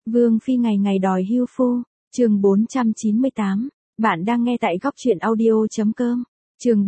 Vương Phi ngày ngày đòi hưu phu, chương 498, bạn đang nghe tại góc truyện audio.com. Chương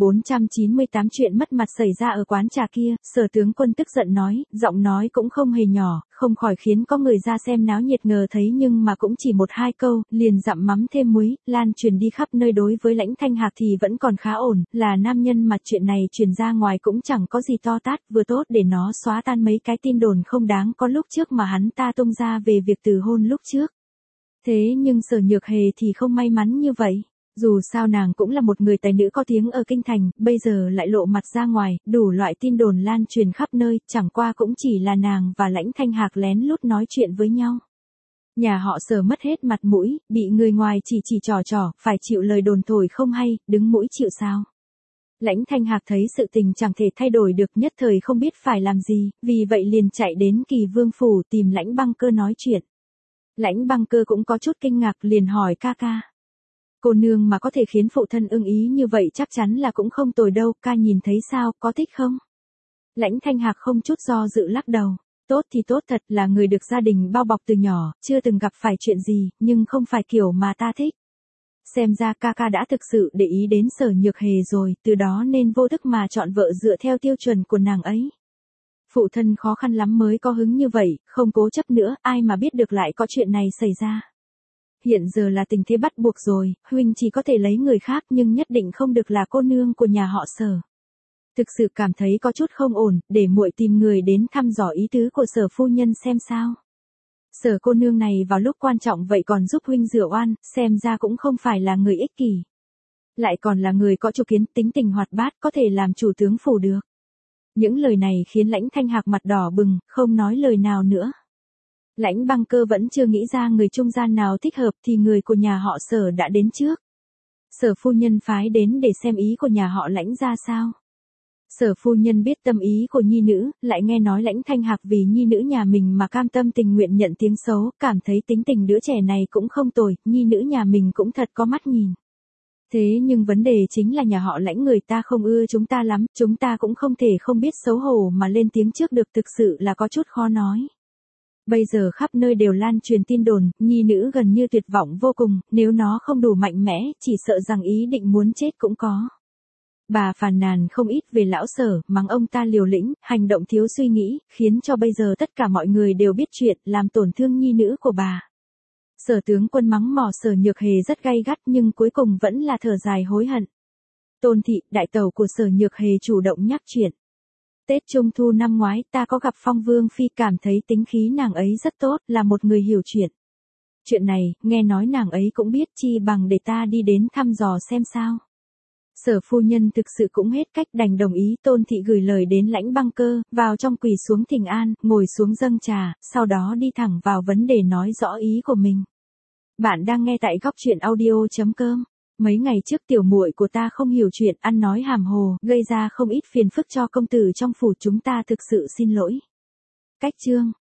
498 chuyện mất mặt xảy ra ở quán trà kia, Sở tướng quân tức giận nói, giọng nói cũng không hề nhỏ, không khỏi khiến có người ra xem náo nhiệt ngờ thấy nhưng mà cũng chỉ một hai câu, liền dặm mắm thêm muối, lan truyền đi khắp nơi. Đối với Lãnh Thanh Hạc thì vẫn còn khá ổn, là nam nhân mà chuyện này truyền ra ngoài cũng chẳng có gì to tát, vừa tốt để nó xóa tan mấy cái tin đồn không đáng có lúc trước mà hắn ta tung ra về việc từ hôn lúc trước. Thế nhưng Sở Nhược Hề thì không may mắn như vậy. Dù sao nàng cũng là một người tài nữ có tiếng ở kinh thành, bây giờ lại lộ mặt ra ngoài, đủ loại tin đồn lan truyền khắp nơi, chẳng qua cũng chỉ là nàng và Lãnh Thanh Hạc lén lút nói chuyện với nhau. Nhà họ Sở mất hết mặt mũi, bị người ngoài chỉ trò, phải chịu lời đồn thổi không hay, đứng mũi chịu sào. Lãnh Thanh Hạc thấy sự tình chẳng thể thay đổi được, nhất thời không biết phải làm gì, vì vậy liền chạy đến Kỳ Vương phủ tìm Lãnh Băng Cơ nói chuyện. Lãnh Băng Cơ cũng có chút kinh ngạc, liền hỏi ca. Cô nương mà có thể khiến phụ thân ưng ý như vậy chắc chắn là cũng không tồi đâu, ca nhìn thấy sao, có thích không? Lãnh Thanh Hạc không chút do dự lắc đầu. Tốt thì tốt thật, là người được gia đình bao bọc từ nhỏ, chưa từng gặp phải chuyện gì, nhưng không phải kiểu mà ta thích. Xem ra ca đã thực sự để ý đến Sở Nhược Hề rồi, từ đó nên vô thức mà chọn vợ dựa theo tiêu chuẩn của nàng ấy. Phụ thân khó khăn lắm mới có hứng như vậy, không cố chấp nữa, ai mà biết được lại có chuyện này xảy ra. Hiện giờ là tình thế bắt buộc rồi, huynh chỉ có thể lấy người khác nhưng nhất định không được là cô nương của nhà họ Sở. Thực sự cảm thấy có chút không ổn, để muội tìm người đến thăm dò ý tứ của Sở phu nhân xem sao. Sở cô nương này vào lúc quan trọng vậy còn giúp huynh rửa oan, xem ra cũng không phải là người ích kỷ. Lại còn là người có chủ kiến, tính tình hoạt bát, có thể làm chủ tướng phủ được. Những lời này khiến Lãnh Thanh Hạc mặt đỏ bừng, không nói lời nào nữa. Lãnh Băng Cơ vẫn chưa nghĩ ra người trung gian nào thích hợp thì người của nhà họ Sở đã đến trước. Sở phu nhân phái đến để xem ý của nhà họ Lãnh ra sao. Sở phu nhân biết tâm ý của nhi nữ, lại nghe nói Lãnh Thanh Hạc vì nhi nữ nhà mình mà cam tâm tình nguyện nhận tiếng xấu, cảm thấy tính tình đứa trẻ này cũng không tồi, nhi nữ nhà mình cũng thật có mắt nhìn. Thế nhưng vấn đề chính là nhà họ Lãnh người ta không ưa chúng ta lắm, chúng ta cũng không thể không biết xấu hổ mà lên tiếng trước được, thực sự là có chút khó nói. Bây giờ khắp nơi đều lan truyền tin đồn, nhi nữ gần như tuyệt vọng vô cùng, nếu nó không đủ mạnh mẽ, chỉ sợ rằng ý định muốn chết cũng có. Bà phàn nàn không ít về lão Sở, mắng ông ta liều lĩnh, hành động thiếu suy nghĩ, khiến cho bây giờ tất cả mọi người đều biết chuyện, làm tổn thương nhi nữ của bà. Sở tướng quân mắng mỏ Sở Nhược Hề rất gay gắt nhưng cuối cùng vẫn là thở dài hối hận. Tôn thị, đại tẩu của Sở Nhược Hề chủ động nhắc chuyện. Tết Trung Thu năm ngoái ta có gặp Phong Vương Phi, cảm thấy tính khí nàng ấy rất tốt, là một người hiểu chuyện. Chuyện này, nghe nói nàng ấy cũng biết, chi bằng để ta đi đến thăm dò xem sao. Sở phu nhân thực sự cũng hết cách đành đồng ý. Tôn thị gửi lời đến Lãnh Băng Cơ, vào trong quỳ xuống thỉnh an, ngồi xuống dâng trà, sau đó đi thẳng vào vấn đề nói rõ ý của mình. Bạn đang nghe tại góc truyện audio.com. Mấy ngày trước tiểu muội của ta không hiểu chuyện, ăn nói hàm hồ, gây ra không ít phiền phức cho công tử trong phủ, chúng ta thực sự xin lỗi. Cách chương